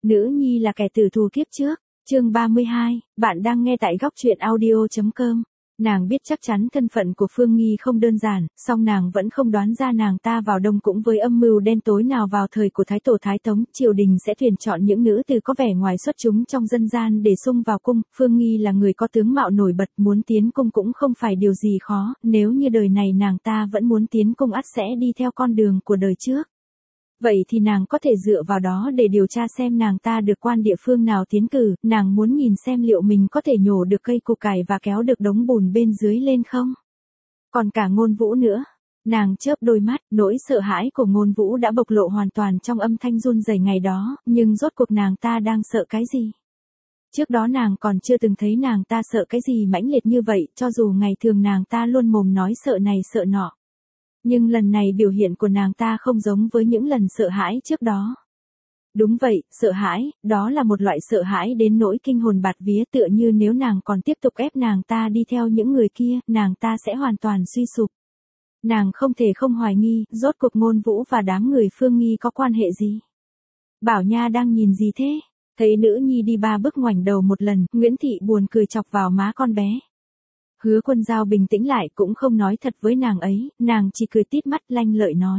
Nữ nhi là kẻ tử thù kiếp trước. Chương 32, bạn đang nghe tại góc truyện audio.com. Nàng biết chắc chắn thân phận của Phương Nghi không đơn giản, song nàng vẫn không đoán ra nàng ta vào đông cũng với âm mưu đen tối nào vào thời của Thái Tổ Thái Tống, triều đình sẽ tuyển chọn những nữ tử có vẻ ngoài xuất chúng trong dân gian để xung vào cung. Phương Nghi là người có tướng mạo nổi bật, muốn tiến cung cũng không phải điều gì khó, nếu như đời này nàng ta vẫn muốn tiến cung ắt sẽ đi theo con đường của đời trước. Vậy thì nàng có thể dựa vào đó để điều tra xem nàng ta được quan địa phương nào tiến cử, nàng muốn nhìn xem liệu mình có thể nhổ được cây củ cải và kéo được đống bùn bên dưới lên không. Còn cả Ngôn Vũ nữa. Nàng chớp đôi mắt, nỗi sợ hãi của Ngôn Vũ đã bộc lộ hoàn toàn trong âm thanh run rẩy ngày đó, nhưng rốt cuộc nàng ta đang sợ cái gì? Trước đó nàng còn chưa từng thấy nàng ta sợ cái gì mãnh liệt như vậy, cho dù ngày thường nàng ta luôn mồm nói sợ này sợ nọ. Nhưng lần này biểu hiện của nàng ta không giống với những lần sợ hãi trước đó. Đúng vậy, sợ hãi, đó là một loại sợ hãi đến nỗi kinh hồn bạt vía, tựa như nếu nàng còn tiếp tục ép nàng ta đi theo những người kia, nàng ta sẽ hoàn toàn suy sụp. Nàng không thể không hoài nghi, rốt cuộc Ngôn Vũ và đám người Phương Nghi có quan hệ gì? Bảo Nha đang nhìn gì thế? Thấy nữ nhi đi 3 bước ngoảnh đầu một lần, Nguyễn Thị buồn cười chọc vào má con bé. Hứa Quân Giao bình tĩnh lại cũng không nói thật với nàng ấy, nàng chỉ cười tít mắt lanh lợi nói.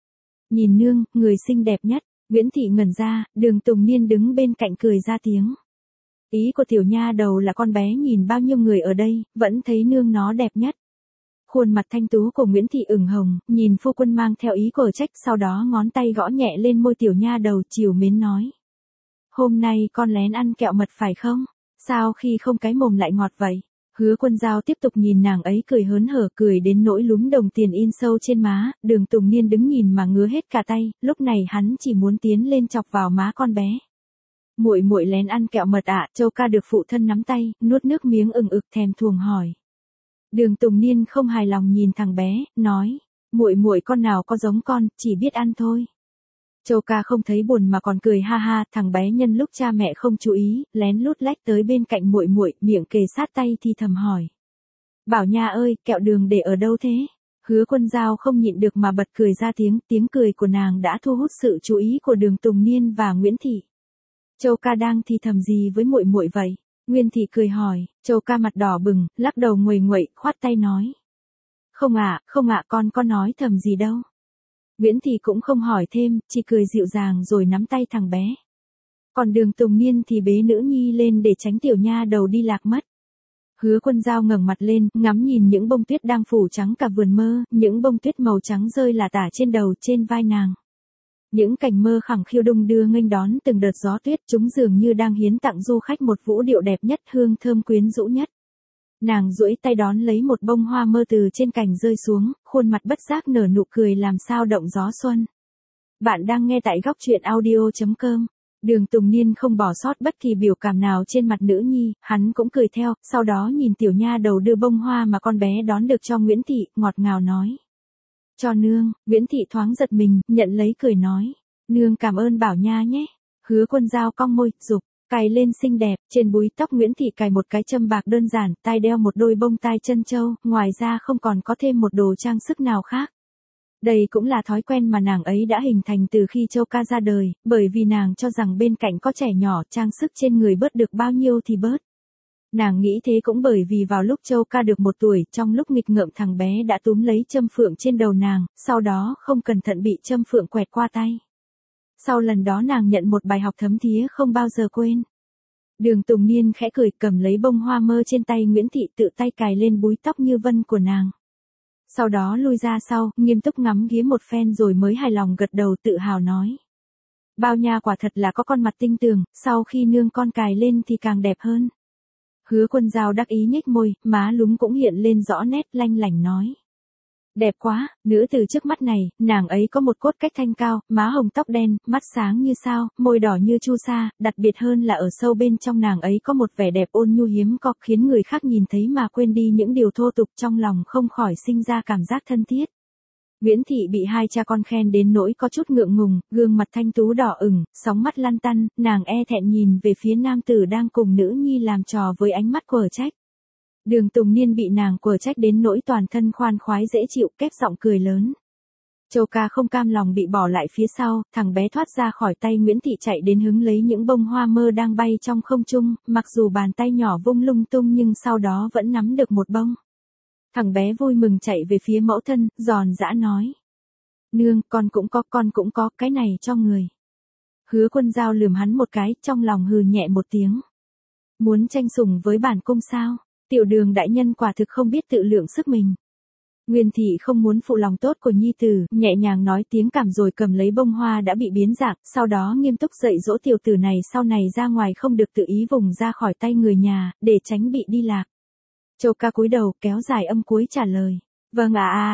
Nhìn nương, người xinh đẹp nhất. Nguyễn Thị ngẩn ra, Đường Tùng Niên đứng bên cạnh cười ra tiếng. Ý của tiểu nha đầu là con bé nhìn bao nhiêu người ở đây, vẫn thấy nương nó đẹp nhất. Khuôn mặt thanh tú của Nguyễn Thị ửng hồng, nhìn phu quân mang theo ý cờ trách, sau đó ngón tay gõ nhẹ lên môi tiểu nha đầu trìu mến nói. Hôm nay con lén ăn kẹo mật phải không? Sao khi không cái mồm lại ngọt vậy? Hứa Quân Giao tiếp tục nhìn nàng ấy cười hớn hở, cười đến nỗi lúm đồng tiền in sâu trên má. Đường Tùng Niên đứng nhìn mà ngứa hết cả tay, lúc này hắn chỉ muốn tiến lên chọc vào má con bé. Muội muội lén ăn kẹo mật ạ? Châu Ca được phụ thân nắm tay, nuốt nước miếng ừng ực thèm thuồng hỏi. Đường Tùng Niên không hài lòng nhìn thằng bé, nói, muội muội con nào có giống con, chỉ biết ăn thôi. Châu Ca không thấy buồn mà còn cười ha ha, thằng bé nhân lúc cha mẹ không chú ý, lén lút lách tới bên cạnh muội muội, miệng kề sát tay thì thầm hỏi. Bảo Nha ơi, kẹo đường để ở đâu thế? Hứa Quân Giao không nhịn được mà bật cười ra tiếng cười của nàng đã thu hút sự chú ý của Đường Tùng Niên và Nguyễn Thị. Châu Ca đang thì thầm gì với muội muội vậy? Nguyên Thị cười hỏi, Châu Ca mặt đỏ bừng, lắc đầu nguầy nguậy, khoát tay nói. Không ạ, con có nói thầm gì đâu. Nguyễn Thị cũng không hỏi thêm, chỉ cười dịu dàng rồi nắm tay thằng bé. Còn Đường Tùng Niên thì bế nữ nhi lên để tránh tiểu nha đầu đi lạc mất. Hứa Quân Giao ngẩng mặt lên, ngắm nhìn những bông tuyết đang phủ trắng cả vườn mơ, những bông tuyết màu trắng rơi lả tả trên đầu trên vai nàng. Những cành mơ khẳng khiu đung đưa nghênh đón từng đợt gió tuyết, chúng dường như đang hiến tặng du khách một vũ điệu đẹp nhất, hương thơm quyến rũ nhất. Nàng duỗi tay đón lấy một bông hoa mơ từ trên cành rơi xuống, khuôn mặt bất giác nở nụ cười làm sao động gió xuân. Bạn đang nghe tại góc truyện audio.com. Đường Tùng Niên không bỏ sót bất kỳ biểu cảm nào trên mặt nữ nhi, hắn cũng cười theo, sau đó nhìn tiểu nha đầu đưa bông hoa mà con bé đón được cho Nguyễn Thị, ngọt ngào nói. Cho nương. Nguyễn Thị thoáng giật mình, nhận lấy cười nói. Nương cảm ơn Bảo Nha nhé. Hứa Quân Giao cong môi, dục. Cài lên xinh đẹp, trên búi tóc Nguyễn Thị cài một cái châm bạc đơn giản, tai đeo một đôi bông tai chân châu, ngoài ra không còn có thêm một đồ trang sức nào khác. Đây cũng là thói quen mà nàng ấy đã hình thành từ khi Châu Ca ra đời, bởi vì nàng cho rằng bên cạnh có trẻ nhỏ, trang sức trên người bớt được bao nhiêu thì bớt. Nàng nghĩ thế cũng bởi vì vào lúc Châu Ca được 1 tuổi, trong lúc nghịch ngợm thằng bé đã túm lấy châm phượng trên đầu nàng, sau đó không cẩn thận bị châm phượng quẹt qua tay. Sau lần đó nàng nhận một bài học thấm thía không bao giờ quên. Đường Tùng Niên khẽ cười, cầm lấy bông hoa mơ trên tay Nguyễn Thị, tự tay cài lên búi tóc như vân của nàng. Sau đó lui ra sau, nghiêm túc ngắm nghía một phen rồi mới hài lòng gật đầu tự hào nói. Bao Nha quả thật là có con mặt tinh tường, sau khi nương con cài lên thì càng đẹp hơn. Hứa Quân Giao đắc ý nhếch môi, má lúm cũng hiện lên rõ nét, lanh lảnh nói. Đẹp quá, nữ từ trước mắt này, nàng ấy có một cốt cách thanh cao, má hồng tóc đen, mắt sáng như sao, môi đỏ như chu sa, đặc biệt hơn là ở sâu bên trong nàng ấy có một vẻ đẹp ôn nhu hiếm có, khiến người khác nhìn thấy mà quên đi những điều thô tục, trong lòng không khỏi sinh ra cảm giác thân thiết. Nguyễn Thị bị hai cha con khen đến nỗi có chút ngượng ngùng, gương mặt thanh tú đỏ ửng, sóng mắt lăn tăn, nàng e thẹn nhìn về phía nam tử đang cùng nữ nhi làm trò với ánh mắt quở trách. Đường Tùng Niên bị nàng quở trách đến nỗi toàn thân khoan khoái dễ chịu, kép giọng cười lớn. Châu ca không cam lòng bị bỏ lại phía sau, thằng bé thoát ra khỏi tay Nguyễn Thị chạy đến hứng lấy những bông hoa mơ đang bay trong không trung, mặc dù bàn tay nhỏ vung lung tung nhưng sau đó vẫn nắm được một bông. Thằng bé vui mừng chạy về phía mẫu thân, giòn giã nói. Nương, con cũng có, cái này cho người. Hứa Quân Dao lườm hắn một cái, trong lòng hừ nhẹ một tiếng. Muốn tranh sủng với bản cung sao? Tiểu Đường đại nhân quả thực không biết tự lượng sức mình. Nguyên Thị không muốn phụ lòng tốt của nhi tử, nhẹ nhàng nói tiếng cảm rồi cầm lấy bông hoa đã bị biến dạng, sau đó nghiêm túc dạy dỗ tiểu tử này sau này ra ngoài không được tự ý vùng ra khỏi tay người nhà, để tránh bị đi lạc. Châu ca cúi đầu kéo dài âm cuối trả lời. Vâng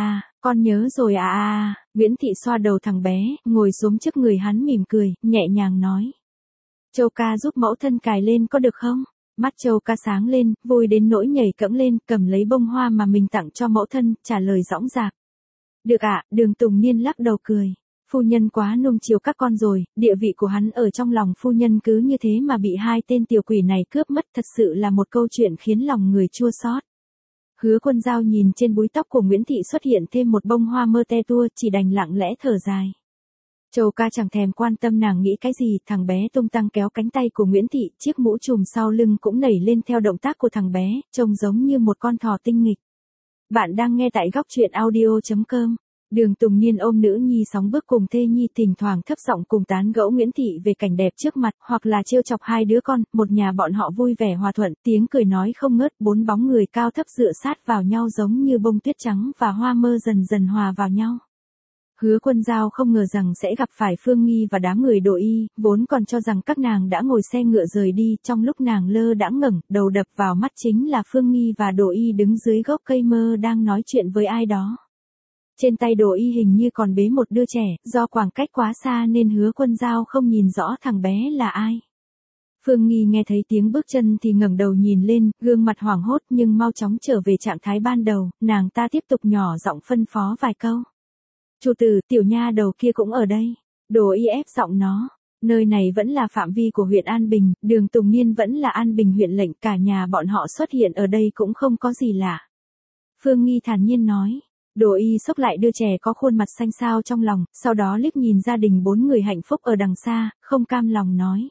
con nhớ rồi Nguyễn Thị xoa đầu thằng bé, ngồi xuống trước người hắn mỉm cười, nhẹ nhàng nói. Châu ca giúp mẫu thân cài lên có được không? Mắt Châu ca sáng lên, vui đến nỗi nhảy cẫng lên, cầm lấy bông hoa mà mình tặng cho mẫu thân, trả lời dõng dạc. Được Đường Tùng Niên lắc đầu cười. Phu nhân quá nuông chiều các con rồi, địa vị của hắn ở trong lòng phu nhân cứ như thế mà bị hai tên tiểu quỷ này cướp mất, thật sự là một câu chuyện khiến lòng người chua xót. Hứa Quân Dao nhìn trên búi tóc của Nguyễn Thị xuất hiện thêm một bông hoa mơ te tua, chỉ đành lặng lẽ thở dài. Châu ca chẳng thèm quan tâm nàng nghĩ cái gì, thằng bé tung tăng kéo cánh tay của Nguyễn Thị, chiếc mũ trùm sau lưng cũng nảy lên theo động tác của thằng bé, trông giống như một con thỏ tinh nghịch. Bạn đang nghe tại góc truyện audio.com. Đường Tùng Niên ôm nữ nhi sóng bước cùng thê nhi, thỉnh thoảng thấp giọng cùng tán gẫu Nguyễn Thị về cảnh đẹp trước mặt, hoặc là trêu chọc hai đứa con, một nhà bọn họ vui vẻ hòa thuận, tiếng cười nói không ngớt, bốn bóng người cao thấp dựa sát vào nhau giống như bông tuyết trắng và hoa mơ dần dần hòa vào nhau. Hứa Quân Dao không ngờ rằng sẽ gặp phải Phương Nghi và đám người Đồ Y, vốn còn cho rằng các nàng đã ngồi xe ngựa rời đi, trong lúc nàng lơ đãng ngẩng, đầu đập vào mắt chính là Phương Nghi và Đồ Y đứng dưới gốc cây mơ đang nói chuyện với ai đó. Trên tay Đồ Y hình như còn bế một đứa trẻ, do khoảng cách quá xa nên Hứa Quân Dao không nhìn rõ thằng bé là ai. Phương Nghi nghe thấy tiếng bước chân thì ngẩng đầu nhìn lên, gương mặt hoảng hốt nhưng mau chóng trở về trạng thái ban đầu, nàng ta tiếp tục nhỏ giọng phân phó vài câu. Chủ tử, tiểu nha đầu kia cũng ở đây. Đồ Y ép giọng nó. Nơi này vẫn là phạm vi của huyện An Bình, Đường Tùng Niên vẫn là An Bình huyện lệnh, cả nhà bọn họ xuất hiện ở đây cũng không có gì lạ. Phương Nghi thản nhiên nói. Đồ Y xốc lại đứa trẻ có khuôn mặt xanh xao trong lòng, sau đó liếc nhìn gia đình bốn người hạnh phúc ở đằng xa, không cam lòng nói.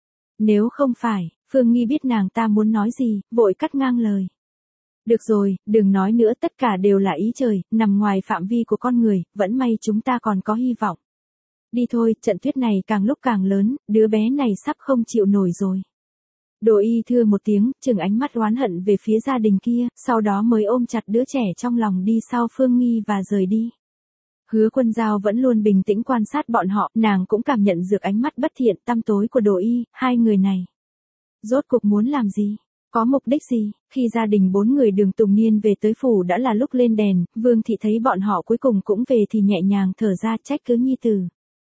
Nếu không phải, Phương Nghi biết nàng ta muốn nói gì, vội cắt ngang lời. Được rồi, đừng nói nữa, tất cả đều là ý trời, nằm ngoài phạm vi của con người, vẫn may chúng ta còn có hy vọng. Đi thôi, trận tuyết này càng lúc càng lớn, đứa bé này sắp không chịu nổi rồi. Đồ Y thưa một tiếng, chừng ánh mắt oán hận về phía gia đình kia, sau đó mới ôm chặt đứa trẻ trong lòng đi sau Phương Nghi và rời đi. Hứa Quân Dao vẫn luôn bình tĩnh quan sát bọn họ, nàng cũng cảm nhận được ánh mắt bất thiện tăm tối của Đồ Y, hai người này. Rốt cuộc muốn làm gì? Có mục đích gì? Khi gia đình bốn người Đường Tùng Niên về tới phủ đã là lúc lên đèn, Vương Thị thấy bọn họ cuối cùng cũng về thì nhẹ nhàng thở ra, trách cứ nhi tử.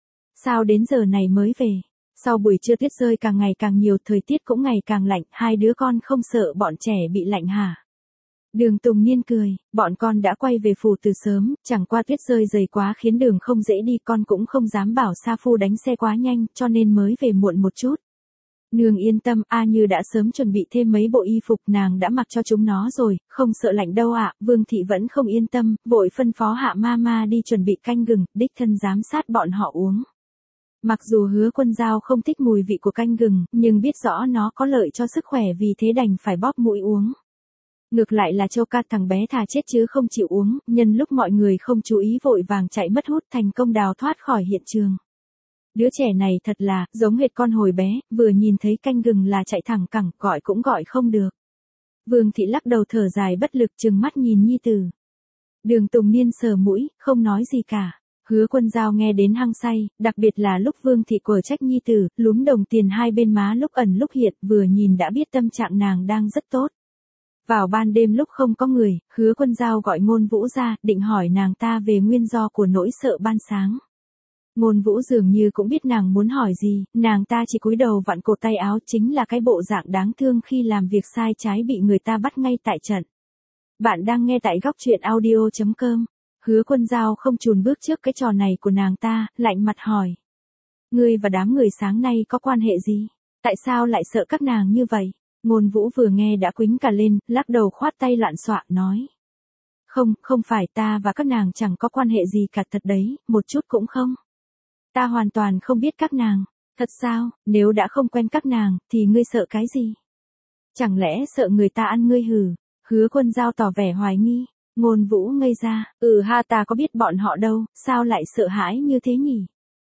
Sao đến giờ này mới về? Sau buổi trưa tuyết rơi càng ngày càng nhiều, thời tiết cũng ngày càng lạnh, hai đứa con không sợ bọn trẻ bị lạnh hả? Đường Tùng Niên cười, bọn con đã quay về phủ từ sớm, chẳng qua tuyết rơi dày quá khiến đường không dễ đi, con cũng không dám bảo Sa Phu đánh xe quá nhanh, cho nên mới về muộn một chút. Nương yên tâm, A Như đã sớm chuẩn bị thêm mấy bộ y phục, nàng đã mặc cho chúng nó rồi, không sợ lạnh đâu ạ. Vương Thị vẫn không yên tâm, vội phân phó Hạ Mama đi chuẩn bị canh gừng, đích thân giám sát bọn họ uống. Mặc dù Hứa Quân Dao không thích mùi vị của canh gừng, nhưng biết rõ nó có lợi cho sức khỏe vì thế đành phải bóp mũi uống. Ngược lại là Châu ca, thằng bé thà chết chứ không chịu uống, nhân lúc mọi người không chú ý vội vàng chạy mất hút, thành công đào thoát khỏi hiện trường. Đứa trẻ này thật là, giống hệt con hồi bé, vừa nhìn thấy canh gừng là chạy thẳng cẳng, gọi cũng gọi không được. Vương Thị lắc đầu thở dài bất lực, trừng mắt nhìn nhi tử. Đường Tùng Niên sờ mũi, không nói gì cả. Hứa Quân Dao nghe đến hăng say, đặc biệt là lúc Vương Thị quở trách nhi tử, lúm đồng tiền hai bên má lúc ẩn lúc hiện, vừa nhìn đã biết tâm trạng nàng đang rất tốt. Vào ban đêm lúc không có người, Hứa Quân Dao gọi Ngôn Vũ ra, định hỏi nàng ta về nguyên do của nỗi sợ ban sáng. Ngôn Vũ dường như cũng biết nàng muốn hỏi gì, nàng ta chỉ cúi đầu vặn cổ tay áo, chính là cái bộ dạng đáng thương khi làm việc sai trái bị người ta bắt ngay tại trận. Bạn đang nghe tại góc truyện audio.com. Hứa Quân Dao không chùn bước trước cái trò này của nàng ta, lạnh mặt hỏi. Ngươi và đám người sáng nay có quan hệ gì? Tại sao lại sợ các nàng như vậy? Ngôn Vũ vừa nghe đã quĩnh cả lên, lắc đầu khoát tay loạn xọa nói. Không, không phải, ta và các nàng chẳng có quan hệ gì cả, thật đấy, một chút cũng không. Ta hoàn toàn không biết các nàng. Thật sao, nếu đã không quen các nàng, thì ngươi sợ cái gì? Chẳng lẽ sợ người ta ăn ngươi hử? Hứa Quân Giao tỏ vẻ hoài nghi. Ngôn Vũ ngây ra, ha, ta có biết bọn họ đâu, sao lại sợ hãi như thế nhỉ?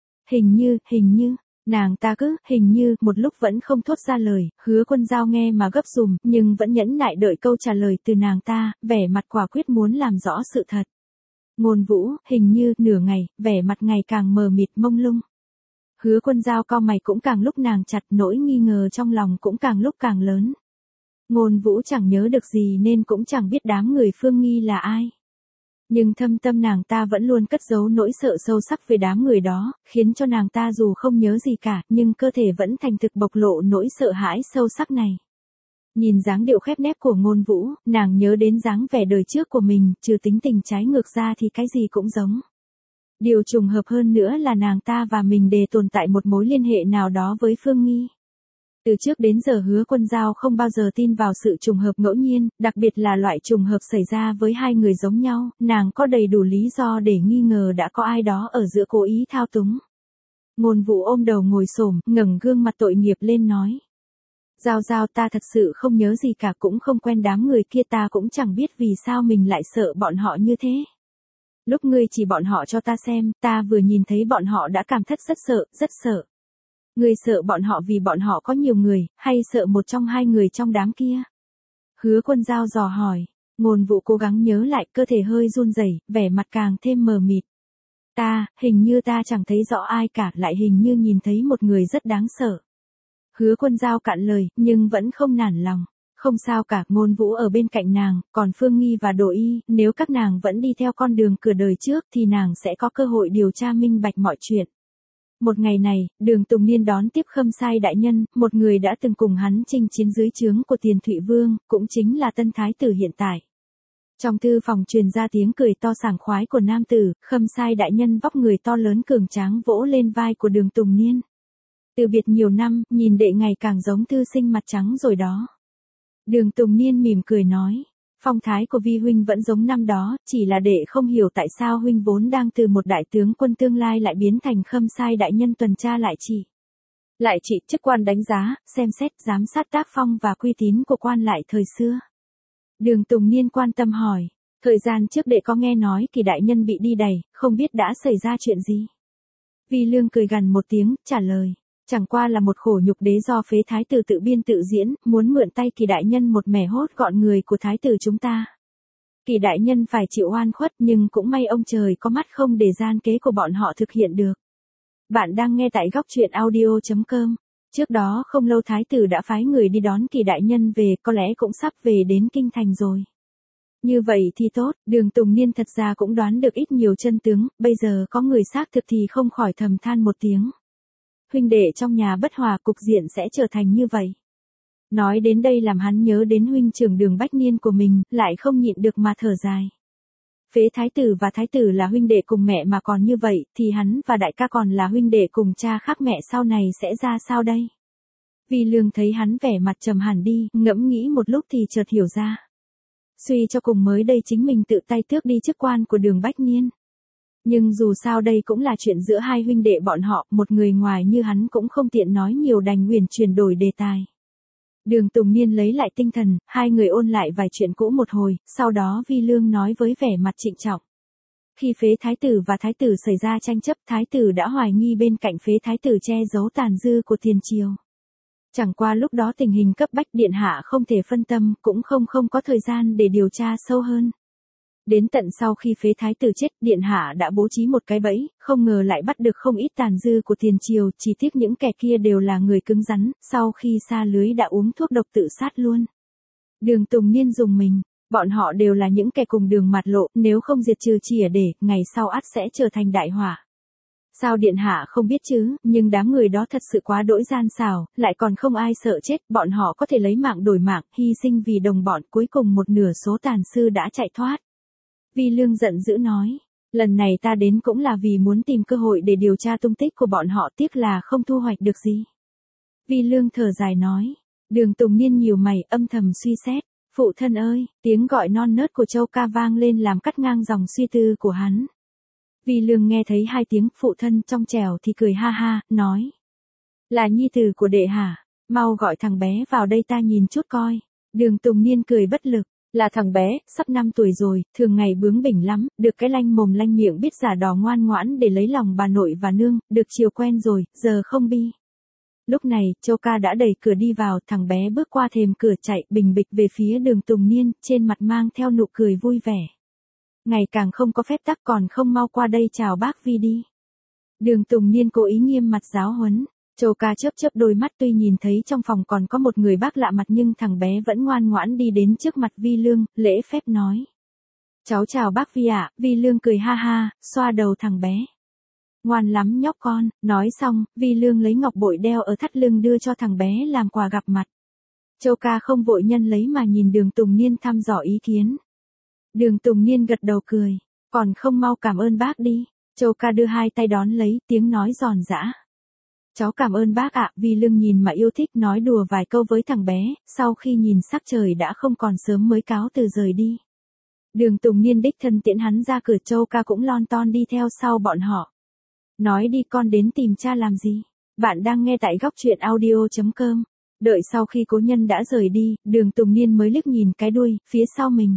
Hình như, nàng ta cứ, hình như, một lúc vẫn không thốt ra lời, Hứa Quân Giao nghe mà gấp giùm, nhưng vẫn nhẫn nại đợi câu trả lời từ nàng ta, vẻ mặt quả quyết muốn làm rõ sự thật. Ngôn Vũ, hình như, nửa ngày, vẻ mặt ngày càng mờ mịt mông lung. Hứa Quân Giao cau mày cũng càng lúc nàng chặt, nỗi nghi ngờ trong lòng cũng càng lúc càng lớn. Ngôn Vũ chẳng nhớ được gì nên cũng chẳng biết đám người Phương Nghi là ai. Nhưng thâm tâm nàng ta vẫn luôn cất giấu nỗi sợ sâu sắc về đám người đó, khiến cho nàng ta dù không nhớ gì cả, nhưng cơ thể vẫn thành thực bộc lộ nỗi sợ hãi sâu sắc này. Nhìn dáng điệu khép nép của Ngôn Vũ, nàng nhớ đến dáng vẻ đời trước của mình, trừ tính tình trái ngược ra thì cái gì cũng giống. Điều trùng hợp hơn nữa là nàng ta và mình đều tồn tại một mối liên hệ nào đó với Phương Nghi. Từ trước đến giờ Hứa Quân Giao không bao giờ tin vào sự trùng hợp ngẫu nhiên, đặc biệt là loại trùng hợp xảy ra với hai người giống nhau, nàng có đầy đủ lý do để nghi ngờ đã có ai đó ở giữa cố ý thao túng. Ngôn Vũ ôm đầu ngồi xổm, ngẩng gương mặt tội nghiệp lên nói. Giao Giao, ta thật sự không nhớ gì cả, cũng không quen đám người kia, ta cũng chẳng biết vì sao mình lại sợ bọn họ như thế. Lúc ngươi chỉ bọn họ cho ta xem, ta vừa nhìn thấy bọn họ đã cảm thấy rất sợ. Ngươi sợ bọn họ vì bọn họ có nhiều người, hay sợ một trong hai người trong đám kia? Hứa Quân Giao dò hỏi. Ngôn Vũ cố gắng nhớ lại, cơ thể hơi run rẩy, vẻ mặt càng thêm mờ mịt. Hình như ta chẳng thấy rõ ai cả, lại hình như nhìn thấy một người rất đáng sợ. Hứa Quân Giao cạn lời, nhưng vẫn không nản lòng. Không sao cả, Ngôn Vũ ở bên cạnh nàng, còn Phương Nghi và Đỗ Y, nếu các nàng vẫn đi theo con đường cửa đời trước thì nàng sẽ có cơ hội điều tra minh bạch mọi chuyện. Một ngày này, Đường Tùng Niên đón tiếp Khâm Sai đại nhân, một người đã từng cùng hắn chinh chiến dưới trướng của Tiền Thụy Vương, cũng chính là tân thái tử hiện tại. Trong thư phòng truyền ra tiếng cười to sảng khoái của nam tử, Khâm Sai đại nhân vóc người to lớn cường tráng vỗ lên vai của Đường Tùng Niên. Từ biệt nhiều năm, nhìn đệ ngày càng giống thư sinh mặt trắng rồi đó. Đường Tùng Niên mỉm cười nói. Phong thái của Vi huynh vẫn giống năm đó, chỉ là đệ không hiểu tại sao huynh vốn đang từ một đại tướng quân tương lai lại biến thành Khâm Sai đại nhân tuần tra lại chỉ chức quan đánh giá, xem xét, giám sát tác phong và uy tín của quan lại thời xưa. Đường Tùng Niên quan tâm hỏi, thời gian trước đệ có nghe nói Kỳ đại nhân bị đi đày, không biết đã xảy ra chuyện gì? Vi Lương cười gằn một tiếng, trả lời. Chẳng qua là một khổ nhục đế do phế thái tử tự biên tự diễn, muốn mượn tay Kỳ đại nhân một mẻ hốt gọn người của thái tử chúng ta. Kỳ đại nhân phải chịu oan khuất, nhưng cũng may ông trời có mắt không để gian kế của bọn họ thực hiện được. Bạn đang nghe tại góc truyện audio.com. Trước đó không lâu thái tử đã phái người đi đón Kỳ đại nhân về, có lẽ cũng sắp về đến kinh thành rồi. Như vậy thì tốt, Đường Tùng Niên thật ra cũng đoán được ít nhiều chân tướng, bây giờ có người xác thực thì không khỏi thầm than một tiếng. Huynh đệ trong nhà bất hòa, cục diện sẽ trở thành như vậy. Nói đến đây làm hắn nhớ đến huynh trưởng Đường Bách Niên của mình, lại không nhịn được mà thở dài. Phế thái tử và thái tử là huynh đệ cùng mẹ mà còn như vậy, thì hắn và đại ca còn là huynh đệ cùng cha khác mẹ sau này sẽ ra sao đây? Vi Lương thấy hắn vẻ mặt trầm hẳn đi, ngẫm nghĩ một lúc thì chợt hiểu ra. Suy cho cùng mới đây chính mình tự tay tước đi chức quan của Đường Bách Niên. Nhưng dù sao đây cũng là chuyện giữa hai huynh đệ bọn họ, một người ngoài như hắn cũng không tiện nói nhiều, đành uyển chuyển đổi đề tài. Đường Tùng Niên lấy lại tinh thần, hai người ôn lại vài chuyện cũ một hồi, sau đó Vi Lương nói với vẻ mặt trịnh trọng. Khi phế thái tử và thái tử xảy ra tranh chấp, thái tử đã hoài nghi bên cạnh phế thái tử che giấu tàn dư của tiền triều. Chẳng qua lúc đó tình hình cấp bách, điện hạ không thể phân tâm, cũng không có thời gian để điều tra sâu hơn. Đến tận sau khi phế thái tử chết, điện hạ đã bố trí một cái bẫy, không ngờ lại bắt được không ít tàn dư của tiền triều, chỉ tiếc những kẻ kia đều là người cứng rắn, sau khi sa lưới đã uống thuốc độc tự sát luôn. Đường Tùng Niên dùng mình, bọn họ đều là những kẻ cùng đường mặt lộ, nếu không diệt trừ chỉa để, ngày sau ắt sẽ trở thành đại họa. Sao điện hạ không biết chứ, nhưng đám người đó thật sự quá đỗi gian xảo, lại còn không ai sợ chết, bọn họ có thể lấy mạng đổi mạng, hy sinh vì đồng bọn, cuối cùng một nửa số tàn sư đã chạy thoát. Vi Lương giận dữ nói, lần này ta đến cũng là vì muốn tìm cơ hội để điều tra tung tích của bọn họ, tiếc là không thu hoạch được gì. Vi Lương thở dài nói, Đường Tùng Niên nhiều mày, âm thầm suy xét, Phụ thân ơi, tiếng gọi non nớt của Châu Ca vang lên làm cắt ngang dòng suy tư của hắn. Vi Lương nghe thấy hai tiếng phụ thân trong trẻo thì cười ha ha, nói. Là nhi tử của đệ hả? Mau gọi thằng bé vào đây ta nhìn chút coi. Đường Tùng Niên cười bất lực. Là thằng bé, sắp 5 tuổi rồi, thường ngày bướng bỉnh lắm, được cái lanh mồm lanh miệng biết giả đò ngoan ngoãn để lấy lòng bà nội và nương, được chiều quen rồi, giờ không bi. Lúc này, Châu Ca đã đẩy cửa đi vào, thằng bé bước qua thềm cửa chạy bình bịch về phía Đường Tùng Niên, trên mặt mang theo nụ cười vui vẻ. Ngày càng không có phép tắc còn không mau qua đây chào bác Vi đi. Đường Tùng Niên cố ý nghiêm mặt giáo huấn. Châu Ca chớp chớp đôi mắt tuy nhìn thấy trong phòng còn có một người bác lạ mặt nhưng thằng bé vẫn ngoan ngoãn đi đến trước mặt Vi Lương, lễ phép nói. Cháu chào bác Vi ạ, Vi Lương cười ha ha, xoa đầu thằng bé. Ngoan lắm nhóc con, nói xong, Vi Lương lấy ngọc bội đeo ở thắt lưng đưa cho thằng bé làm quà gặp mặt. Châu Ca không vội nhân lấy mà nhìn Đường Tùng Niên thăm dò ý kiến. Đường Tùng Niên gật đầu cười, còn không mau cảm ơn bác đi. Châu Ca đưa hai tay đón lấy, tiếng nói giòn giã. Cháu cảm ơn bác ạ, Vi Lương nhìn mà yêu thích nói đùa vài câu với thằng bé, sau khi nhìn sắc trời đã không còn sớm mới cáo từ rời đi. Đường Tùng Niên đích thân tiễn hắn ra cửa, Châu Ca cũng lon ton đi theo sau bọn họ. Nói đi con đến tìm cha làm gì? Bạn đang nghe tại góc truyện audio.com. Đợi sau khi cố nhân đã rời đi, Đường Tùng Niên mới liếc nhìn cái đuôi, phía sau mình.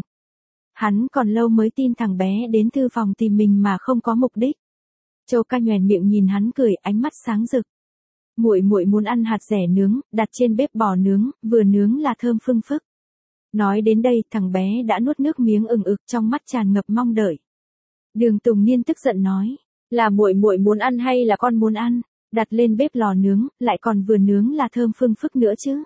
Hắn còn lâu mới tin thằng bé đến thư phòng tìm mình mà không có mục đích. Châu Ca nhoẻn miệng nhìn hắn cười, ánh mắt sáng rực. Muội muội muốn ăn hạt dẻ nướng, đặt trên bếp bò nướng, vừa nướng là thơm phưng phức. Nói đến đây, thằng bé đã nuốt nước miếng ừng ực, trong mắt tràn ngập mong đợi. Đường Tùng Niên tức giận nói, là muội muội muốn ăn hay là con muốn ăn? Đặt lên bếp lò nướng, lại còn vừa nướng là thơm phưng phức nữa chứ.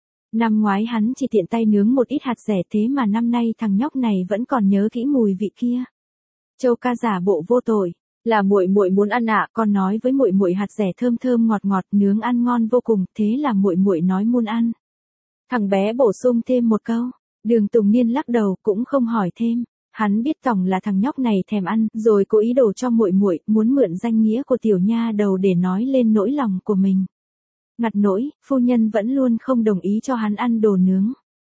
Năm ngoái hắn chỉ tiện tay nướng một ít hạt dẻ, thế mà năm nay thằng nhóc này vẫn còn nhớ kỹ mùi vị kia. Châu Ca giả bộ vô tội. Là muội muội muốn ăn ạ, con nói với muội muội hạt dẻ thơm thơm ngọt ngọt, nướng ăn ngon vô cùng, thế là muội muội nói muốn ăn. Thằng bé bổ sung thêm một câu. Đường Tùng Niên lắc đầu, cũng không hỏi thêm. Hắn biết tổng là thằng nhóc này thèm ăn, rồi cố ý đổ cho muội muội, muốn mượn danh nghĩa của tiểu nha đầu để nói lên nỗi lòng của mình. Ngặt nỗi, phu nhân vẫn luôn không đồng ý cho hắn ăn đồ nướng.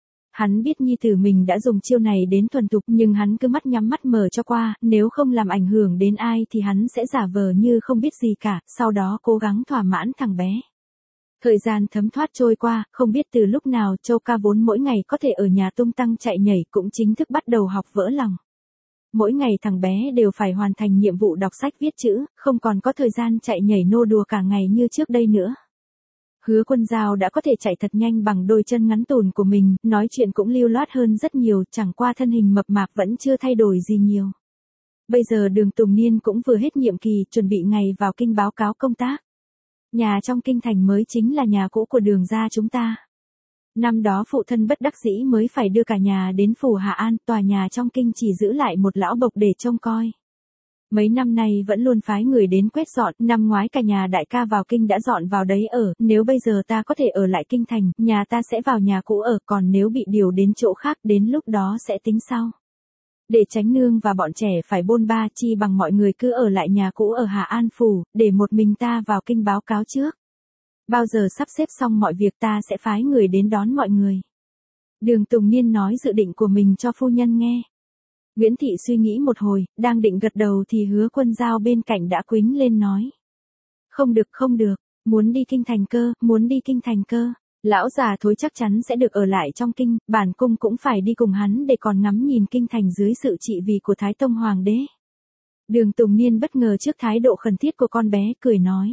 Hắn biết nhi tử mình đã dùng chiêu này đến thuần thục nhưng hắn cứ mắt nhắm mắt mở cho qua, nếu không làm ảnh hưởng đến ai thì hắn sẽ giả vờ như không biết gì cả, sau đó cố gắng thỏa mãn thằng bé. Thời gian thấm thoát trôi qua, không biết từ lúc nào Châu Ca vốn mỗi ngày có thể ở nhà tung tăng chạy nhảy cũng chính thức bắt đầu học vỡ lòng. Mỗi ngày thằng bé đều phải hoàn thành nhiệm vụ đọc sách viết chữ, không còn có thời gian chạy nhảy nô đùa cả ngày như trước đây nữa. Hứa Quân Giao đã có thể chạy thật nhanh bằng đôi chân ngắn tùn của mình, nói chuyện cũng lưu loát hơn rất nhiều, chẳng qua thân hình mập mạp vẫn chưa thay đổi gì nhiều. Bây giờ Đường Tùng Niên cũng vừa hết nhiệm kỳ, chuẩn bị ngày vào kinh báo cáo công tác. Nhà trong kinh thành mới chính là nhà cũ của Đường gia chúng ta. Năm đó phụ thân bất đắc dĩ mới phải đưa cả nhà đến phủ Hạ An, tòa nhà trong kinh chỉ giữ lại một lão bộc để trông coi. Mấy năm nay vẫn luôn phái người đến quét dọn, năm ngoái cả nhà đại ca vào kinh đã dọn vào đấy ở, nếu bây giờ ta có thể ở lại kinh thành, nhà ta sẽ vào nhà cũ ở, còn nếu bị điều đến chỗ khác đến lúc đó sẽ tính sau. Để tránh nương và bọn trẻ phải bôn ba, chi bằng mọi người cứ ở lại nhà cũ ở Hà An Phủ, để một mình ta vào kinh báo cáo trước. Bao giờ sắp xếp xong mọi việc ta sẽ phái người đến đón mọi người. Đường Tùng Niên nói dự định của mình cho phu nhân nghe. Nguyễn Thị suy nghĩ một hồi, đang định gật đầu thì Hứa Quân Giao bên cạnh đã quýnh lên nói. Không được, muốn đi kinh thành cơ, muốn đi kinh thành cơ. Lão già Thối chắc chắn sẽ được ở lại trong kinh, bản cung cũng phải đi cùng hắn để còn ngắm nhìn kinh thành dưới sự trị vì của Thái Tông Hoàng đế. Đường Tùng Niên bất ngờ trước thái độ khẩn thiết của con bé, cười nói.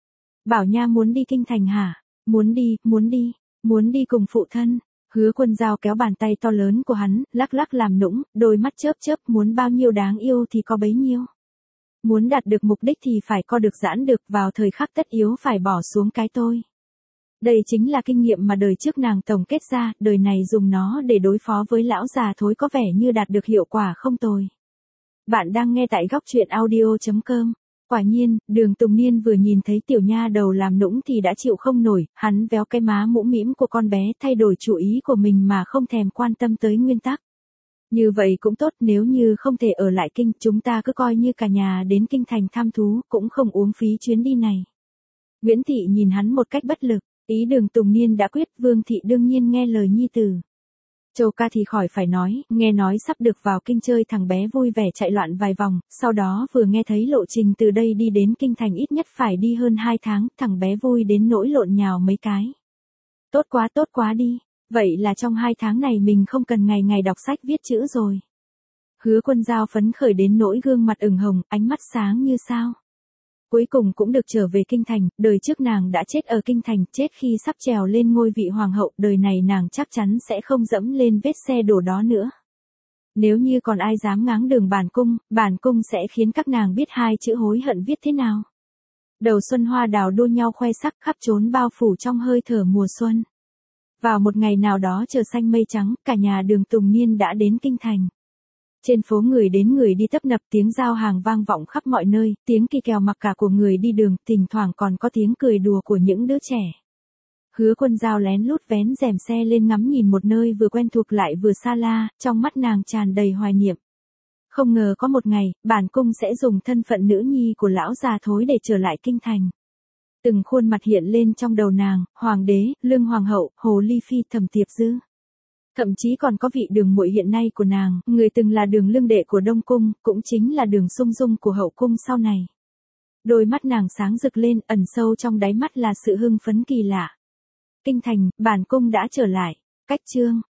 Bảo nha muốn đi kinh thành hả? Muốn đi cùng phụ thân. Hứa Quân Giao kéo bàn tay to lớn của hắn, lắc lắc làm nũng, đôi mắt chớp chớp, muốn bao nhiêu đáng yêu thì có bấy nhiêu. Muốn đạt được mục đích thì phải co được giãn được, vào thời khắc tất yếu phải bỏ xuống cái tôi. Đây chính là kinh nghiệm mà đời trước nàng tổng kết ra, đời này dùng nó để đối phó với lão già Thối có vẻ như đạt được hiệu quả không tồi. Bạn đang nghe tại góc truyện audio.com. Quả nhiên, Đường Tùng Niên vừa nhìn thấy tiểu nha đầu làm nũng thì đã chịu không nổi, hắn véo cái má mũm mĩm của con bé, thay đổi chủ ý của mình mà không thèm quan tâm tới nguyên tắc. Như vậy cũng tốt, nếu như không thể ở lại kinh, chúng ta cứ coi như cả nhà đến kinh thành thăm thú, cũng không uống phí chuyến đi này. Nguyễn Thị nhìn hắn một cách bất lực, ý Đường Tùng Niên đã quyết, Vương Thị đương nhiên nghe lời nhi tử. Châu Ca thì khỏi phải nói, nghe nói sắp được vào kinh chơi thằng bé vui vẻ chạy loạn vài vòng, sau đó vừa nghe thấy lộ trình từ đây đi đến kinh thành ít nhất phải đi hơn 2 tháng, thằng bé vui đến nỗi lộn nhào mấy cái. Tốt quá đi, vậy là trong 2 tháng này mình không cần ngày ngày đọc sách viết chữ rồi. Hứa Quân Giao phấn khởi đến nỗi gương mặt ửng hồng, ánh mắt sáng như sao. Cuối cùng cũng được trở về kinh thành, đời trước nàng đã chết ở kinh thành, chết khi sắp trèo lên ngôi vị hoàng hậu, đời này nàng chắc chắn sẽ không dẫm lên vết xe đổ đó nữa. Nếu như còn ai dám ngáng đường bản cung sẽ khiến các nàng biết 2 chữ hối hận viết thế nào. Đầu xuân hoa đào đua nhau khoe sắc khắp trốn bao phủ trong hơi thở mùa xuân. Vào một ngày nào đó trời xanh mây trắng, cả nhà Đường Tùng Niên đã đến kinh thành. Trên phố người đến người đi tấp nập, tiếng giao hàng vang vọng khắp mọi nơi, tiếng kỳ kèo mặc cả của người đi đường, thỉnh thoảng còn có tiếng cười đùa của những đứa trẻ. Hứa Quân Giao lén lút vén rèm xe lên ngắm nhìn một nơi vừa quen thuộc lại vừa xa la, trong mắt nàng tràn đầy hoài niệm. Không ngờ có một ngày, bản cung sẽ dùng thân phận nữ nhi của lão già thối để trở lại kinh thành. Từng khuôn mặt hiện lên trong đầu nàng, hoàng đế, Lương hoàng hậu, Hồ Ly Phi, Thẩm Tiệp Dư. Thậm chí còn có vị Đường muội hiện nay của nàng, người từng là Đường lương đệ của Đông Cung, cũng chính là Đường Sung Dung của Hậu Cung sau này. Đôi mắt nàng sáng rực lên, ẩn sâu trong đáy mắt là sự hưng phấn kỳ lạ. Kinh thành, bản cung đã trở lại. Cách chương